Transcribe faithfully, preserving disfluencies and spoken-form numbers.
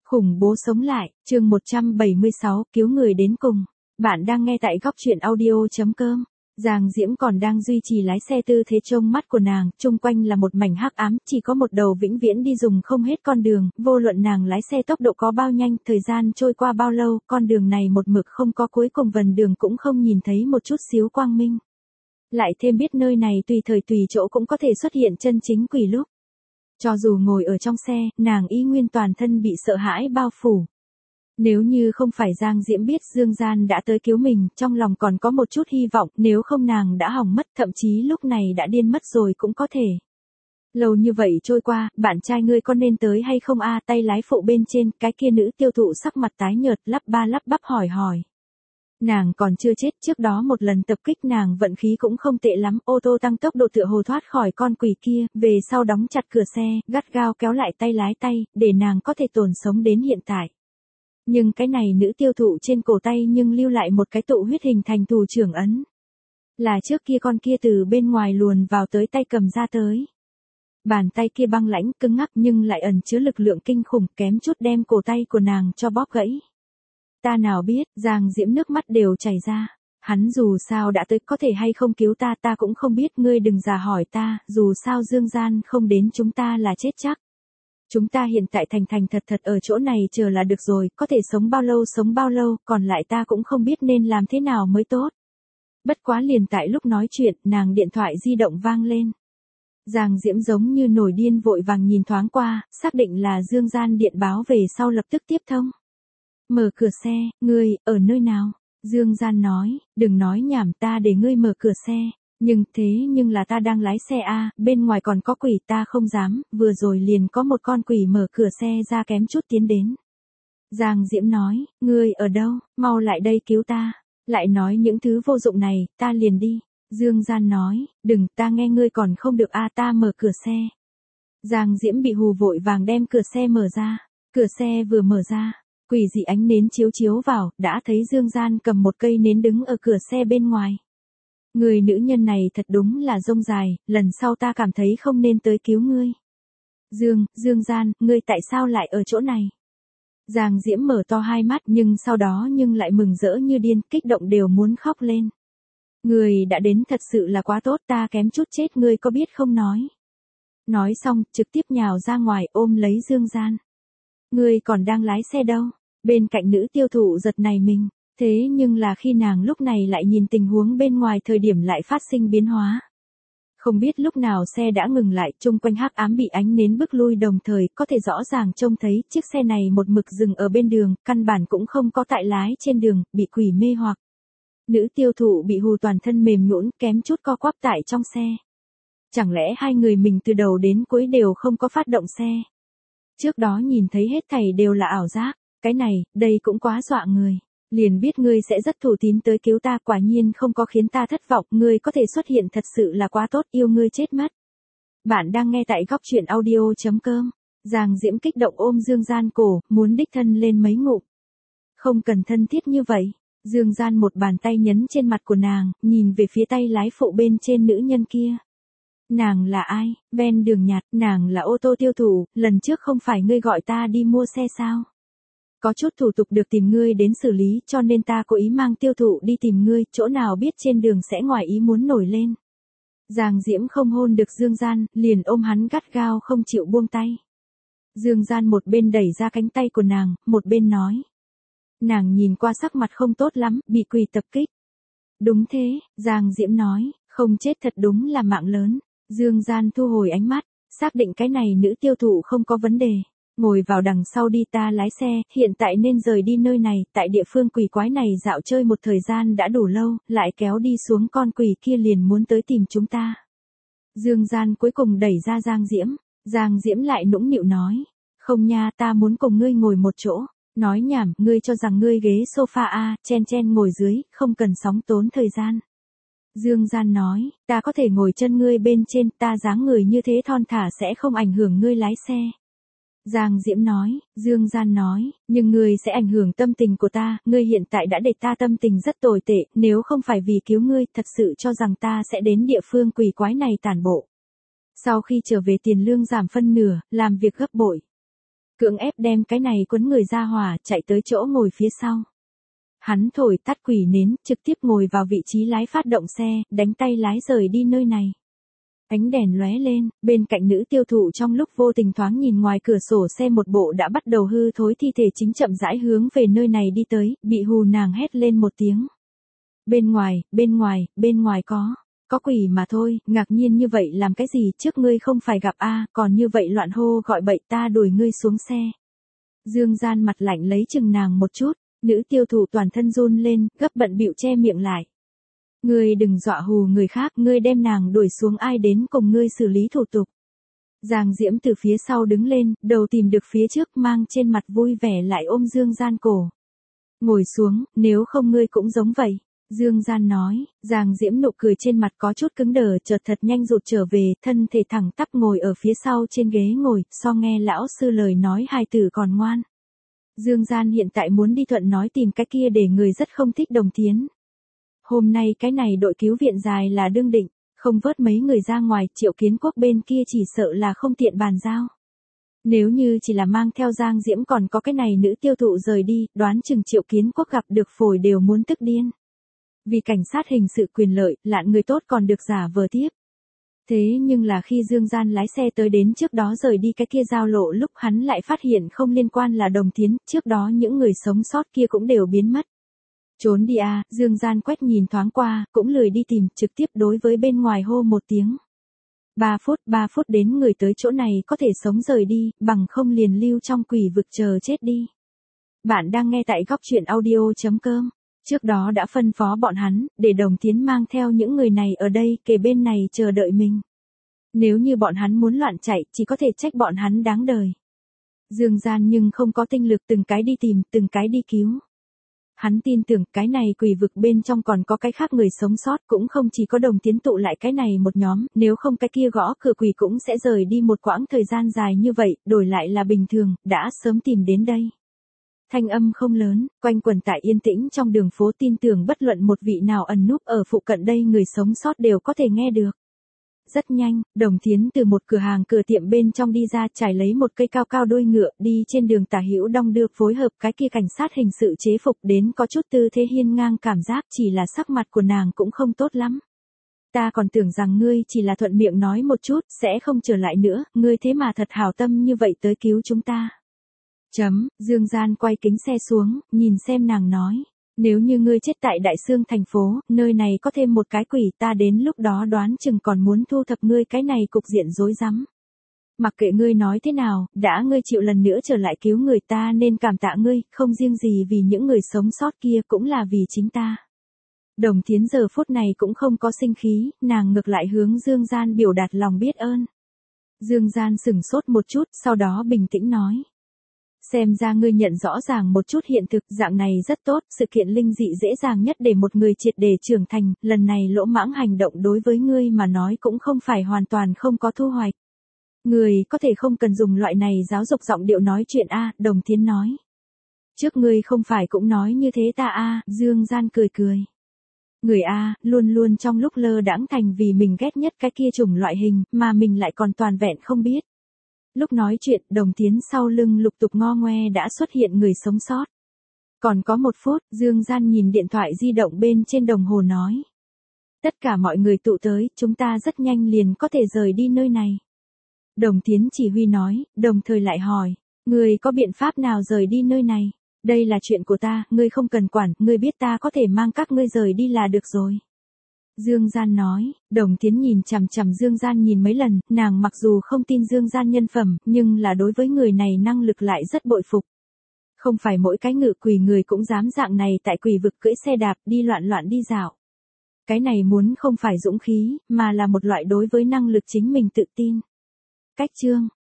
Khủng bố sống lại, chương một trăm bảy mươi sáu, cứu người đến cùng. Bạn đang nghe tại góc truyện audio.com. Giang Diễm còn đang duy trì lái xe tư thế trông mắt của nàng, chung quanh là một mảnh hắc ám, chỉ có một đầu vĩnh viễn đi dùng không hết con đường, vô luận nàng lái xe tốc độ có bao nhanh, thời gian trôi qua bao lâu, con đường này một mực không có cuối cùng, vần đường cũng không nhìn thấy một chút xíu quang minh. Lại thêm biết nơi này tùy thời tùy chỗ cũng có thể xuất hiện chân chính quỷ lúc. Cho dù ngồi ở trong xe, nàng y nguyên toàn thân bị sợ hãi bao phủ. Nếu như không phải Giang Diễm biết Dương Gian đã tới cứu mình, trong lòng còn có một chút hy vọng, nếu không nàng đã hỏng mất, thậm chí lúc này đã điên mất rồi cũng có thể. Lâu như vậy trôi qua, bạn trai ngươi có nên tới hay không a? Tay lái phụ bên trên, cái kia nữ tiêu thụ sắc mặt tái nhợt, lắp ba lắp bắp hỏi hỏi. Nàng còn chưa chết, trước đó một lần tập kích nàng vận khí cũng không tệ lắm, ô tô tăng tốc độ tựa hồ thoát khỏi con quỷ kia, về sau đóng chặt cửa xe, gắt gao kéo lại tay lái tay, để nàng có thể tồn sống đến hiện tại. Nhưng cái này nữ tiêu thụ trên cổ tay nhưng lưu lại một cái tụ huyết hình thành thủ trưởng ấn. Là trước kia con kia từ bên ngoài luồn vào tới tay cầm ra tới. Bàn tay kia băng lãnh cứng ngắc nhưng lại ẩn chứa lực lượng kinh khủng, kém chút đem cổ tay của nàng cho bóp gãy. Ta nào biết, Giang Diễm nước mắt đều chảy ra. Hắn dù sao đã tới, có thể hay không cứu ta ta cũng không biết, ngươi đừng giả hỏi ta, dù sao Dương Gian không đến chúng ta là chết chắc. Chúng ta hiện tại thành thành thật thật ở chỗ này chờ là được rồi, có thể sống bao lâu sống bao lâu, còn lại ta cũng không biết nên làm thế nào mới tốt. Bất quá liền tại lúc nói chuyện, nàng điện thoại di động vang lên. Giang Diễm giống như nổi điên vội vàng nhìn thoáng qua, xác định là Dương Gian điện báo về sau lập tức tiếp thông. Mở cửa xe, ngươi, ở nơi nào? Dương Gian nói, đừng nói nhảm, ta để ngươi mở cửa xe. Nhưng thế nhưng là ta đang lái xe a, bên ngoài còn có quỷ, ta không dám, vừa rồi liền có một con quỷ mở cửa xe ra kém chút tiến đến. Giang Diễm nói, ngươi ở đâu, mau lại đây cứu ta. Lại nói những thứ vô dụng này, ta liền đi. Dương Gian nói, đừng, ta nghe ngươi còn không được a, ta mở cửa xe. Giang Diễm bị hù vội vàng đem cửa xe mở ra. Cửa xe vừa mở ra. Quỷ dị ánh nến chiếu chiếu vào, đã thấy Dương Gian cầm một cây nến đứng ở cửa xe bên ngoài. Người nữ nhân này thật đúng là rông dài, lần sau ta cảm thấy không nên tới cứu ngươi. Dương, Dương Gian, ngươi tại sao lại ở chỗ này? Giang Diễm mở to hai mắt nhưng sau đó nhưng lại mừng rỡ như điên, kích động đều muốn khóc lên. Ngươi đã đến thật sự là quá tốt, ta kém chút chết, ngươi có biết không nói. Nói xong, trực tiếp nhào ra ngoài ôm lấy Dương Gian. Ngươi còn đang lái xe đâu? Bên cạnh nữ tiêu thụ giật này mình, thế nhưng là khi nàng lúc này lại nhìn tình huống bên ngoài thời điểm lại phát sinh biến hóa. Không biết lúc nào xe đã ngừng lại, chung quanh hắc ám bị ánh nến bức lui, đồng thời có thể rõ ràng trông thấy chiếc xe này một mực dừng ở bên đường, căn bản cũng không có tại lái trên đường, bị quỷ mê hoặc. Nữ tiêu thụ bị hù toàn thân mềm nhũn, kém chút co quắp tại trong xe. Chẳng lẽ hai người mình từ đầu đến cuối đều không có phát động xe? Trước đó nhìn thấy hết thảy đều là ảo giác, cái này, đây cũng quá dọa người. Liền biết ngươi sẽ rất thủ tín tới cứu ta, quả nhiên không có khiến ta thất vọng, ngươi có thể xuất hiện thật sự là quá tốt, yêu ngươi chết mất. Bạn đang nghe tại góc truyện audio.com. Giang Diễm kích động ôm Dương Gian cổ, muốn đích thân lên mấy ngụm. Không cần thân thiết như vậy. Dương Gian một bàn tay nhấn trên mặt của nàng, nhìn về phía tay lái phụ bên trên nữ nhân kia. Nàng là ai? Ven đường nhạt, nàng là ô tô tiêu thụ, lần trước không phải ngươi gọi ta đi mua xe sao? Có chút thủ tục được tìm ngươi đến xử lý, cho nên ta cố ý mang tiêu thụ đi tìm ngươi, chỗ nào biết trên đường sẽ ngoài ý muốn nổi lên. Giang Diễm không hôn được Dương Gian, liền ôm hắn gắt gao không chịu buông tay. Dương Gian một bên đẩy ra cánh tay của nàng, một bên nói. Nàng nhìn qua sắc mặt không tốt lắm, bị quỷ tập kích. Đúng thế, Giang Diễm nói, không chết thật đúng là mạng lớn. Dương Gian thu hồi ánh mắt, xác định cái này nữ tiêu thụ không có vấn đề. Ngồi vào đằng sau đi, ta lái xe, hiện tại nên rời đi nơi này, tại địa phương quỷ quái này dạo chơi một thời gian đã đủ lâu, lại kéo đi xuống con quỷ kia liền muốn tới tìm chúng ta. Dương Gian cuối cùng đẩy ra Giang Diễm, Giang Diễm lại nũng nịu nói, không nha, ta muốn cùng ngươi ngồi một chỗ, nói nhảm, ngươi cho rằng ngươi ghế sofa a, chen chen ngồi dưới, không cần sóng tốn thời gian. Dương Gian nói, ta có thể ngồi chân ngươi bên trên, ta dáng người như thế thon thả sẽ không ảnh hưởng ngươi lái xe. Giang Diễm nói, Dương Gian nói, nhưng ngươi sẽ ảnh hưởng tâm tình của ta, ngươi hiện tại đã để ta tâm tình rất tồi tệ, nếu không phải vì cứu ngươi, thật sự cho rằng ta sẽ đến địa phương quỷ quái này tản bộ. Sau khi trở về tiền lương giảm phân nửa, làm việc gấp bội. cưỡng ép đem cái này quấn người ra hỏa chạy tới chỗ ngồi phía sau. Hắn thổi tắt quỷ nến, trực tiếp ngồi vào vị trí lái phát động xe, đánh tay lái rời đi nơi này. Ánh đèn lóe lên, bên cạnh nữ tiêu thụ trong lúc vô tình thoáng nhìn ngoài cửa sổ xe một bộ đã bắt đầu hư thối thi thể chính chậm rãi hướng về nơi này đi tới, bị hù nàng hét lên một tiếng. Bên ngoài, bên ngoài, bên ngoài có, có quỷ mà thôi, ngạc nhiên như vậy làm cái gì, trước ngươi không phải gặp a, còn như vậy loạn hô gọi bậy, ta đuổi ngươi xuống xe. Dương Gian mặt lạnh lấy chừng nàng một chút, nữ tiêu thụ toàn thân run lên, gấp bận bịu che miệng lại. Ngươi đừng dọa hù người khác, ngươi đem nàng đuổi xuống ai đến cùng ngươi xử lý thủ tục. Giang Diễm từ phía sau đứng lên, đầu tìm được phía trước, mang trên mặt vui vẻ lại ôm Dương Gian cổ. Ngồi xuống, nếu không ngươi cũng giống vậy. Dương Gian nói, Giang Diễm nụ cười trên mặt có chút cứng đờ, chợt thật nhanh rụt trở về, thân thể thẳng tắp ngồi ở phía sau trên ghế ngồi, so nghe lão sư lời nói hài tử còn ngoan. Dương Gian hiện tại muốn đi Thuận nói tìm cái kia để người rất không thích Đồng Thiến. Hôm nay cái này đội cứu viện dài là đương định, không vớt mấy người ra ngoài, Triệu Kiến Quốc bên kia chỉ sợ là không tiện bàn giao. Nếu như chỉ là mang theo Giang Diễm còn có cái này nữ tiêu thụ rời đi, đoán chừng Triệu Kiến Quốc gặp được phổi đều muốn tức điên. Vì cảnh sát hình sự quyền lợi, lạn người tốt còn được giả vờ tiếp. Thế nhưng là khi Dương Gian lái xe tới đến trước đó rời đi cái kia giao lộ lúc hắn lại phát hiện không liên quan là Đồng Thiến, trước đó những người sống sót kia cũng đều biến mất. Trốn đi à, Dương Gian quét nhìn thoáng qua, cũng lười đi tìm, trực tiếp đối với bên ngoài hô một tiếng. Ba phút, ba phút đến người tới chỗ này có thể sống rời đi, bằng không liền lưu trong quỷ vực chờ chết đi. Bạn đang nghe tại góc truyện audio chấm com. Trước đó đã phân phó bọn hắn, để Đồng Thiến mang theo những người này ở đây, kề bên này chờ đợi mình. Nếu như bọn hắn muốn loạn chạy, chỉ có thể trách bọn hắn đáng đời. Dương Gian nhưng không có tinh lực từng cái đi tìm, từng cái đi cứu. Hắn tin tưởng cái này quỷ vực bên trong còn có cái khác người sống sót, cũng không chỉ có Đồng Thiến tụ lại cái này một nhóm, nếu không cái kia gõ cửa quỷ cũng sẽ rời đi một quãng thời gian dài như vậy, đổi lại là bình thường, đã sớm tìm đến đây. Thanh âm không lớn, quanh quẩn tại yên tĩnh trong đường phố, tin tưởng bất luận một vị nào ẩn núp ở phụ cận đây người sống sót đều có thể nghe được. Rất nhanh, Đồng Thiến từ một cửa hàng cửa tiệm bên trong đi ra, trải lấy một cây cao cao đuôi ngựa, đi trên đường tả hữu đong đưa phối hợp cái kia cảnh sát hình sự chế phục đến có chút tư thế hiên ngang cảm giác, chỉ là sắc mặt của nàng cũng không tốt lắm. Ta còn tưởng rằng ngươi chỉ là thuận miệng nói một chút, sẽ không trở lại nữa, ngươi thế mà thật hảo tâm như vậy tới cứu chúng ta. Chấm, Dương Gian quay kính xe xuống, nhìn xem nàng nói. Nếu như ngươi chết tại Đại Xương thành phố, nơi này có thêm một cái quỷ, ta đến lúc đó đoán chừng còn muốn thu thập ngươi cái này cục diện rối rắm. Mặc kệ ngươi nói thế nào, đã ngươi chịu lần nữa trở lại cứu người ta nên cảm tạ ngươi, không riêng gì vì những người sống sót kia cũng là vì chính ta. Đồng Thiến giờ phút này cũng không có sinh khí, nàng ngược lại hướng Dương Gian biểu đạt lòng biết ơn. Dương Gian sửng sốt một chút, sau đó bình tĩnh nói. Xem ra ngươi nhận rõ ràng một chút hiện thực, dạng này rất tốt, sự kiện linh dị dễ dàng nhất để một người triệt để trưởng thành, lần này lỗ mãng hành động đối với ngươi mà nói cũng không phải hoàn toàn không có thu hoạch. Ngươi có thể không cần dùng loại này giáo dục giọng điệu nói chuyện a, Đồng Thiến nói. Trước ngươi không phải cũng nói như thế ta a, Dương Gian cười cười. Người a, luôn luôn trong lúc lơ đãng thành vì mình ghét nhất cái kia chủng loại hình, mà mình lại còn toàn vẹn không biết. Lúc nói chuyện, Đồng Thiến sau lưng lục tục ngo ngoe đã xuất hiện người sống sót. Còn có một phút, Dương Gian nhìn điện thoại di động bên trên đồng hồ nói. Tất cả mọi người tụ tới, chúng ta rất nhanh liền có thể rời đi nơi này. Đồng Thiến chỉ huy nói, đồng thời lại hỏi, ngươi có biện pháp nào rời đi nơi này? Đây là chuyện của ta, ngươi không cần quản, ngươi biết ta có thể mang các ngươi rời đi là được rồi. Dương Gian nói, Đồng Thiến nhìn chằm chằm Dương Gian nhìn mấy lần, nàng mặc dù không tin Dương Gian nhân phẩm, nhưng là đối với người này năng lực lại rất bội phục. Không phải mỗi cái ngự quỷ người cũng dám dạng này tại quỷ vực cưỡi xe đạp đi loạn loạn đi dạo. Cái này muốn không phải dũng khí, mà là một loại đối với năng lực chính mình tự tin. Cách chương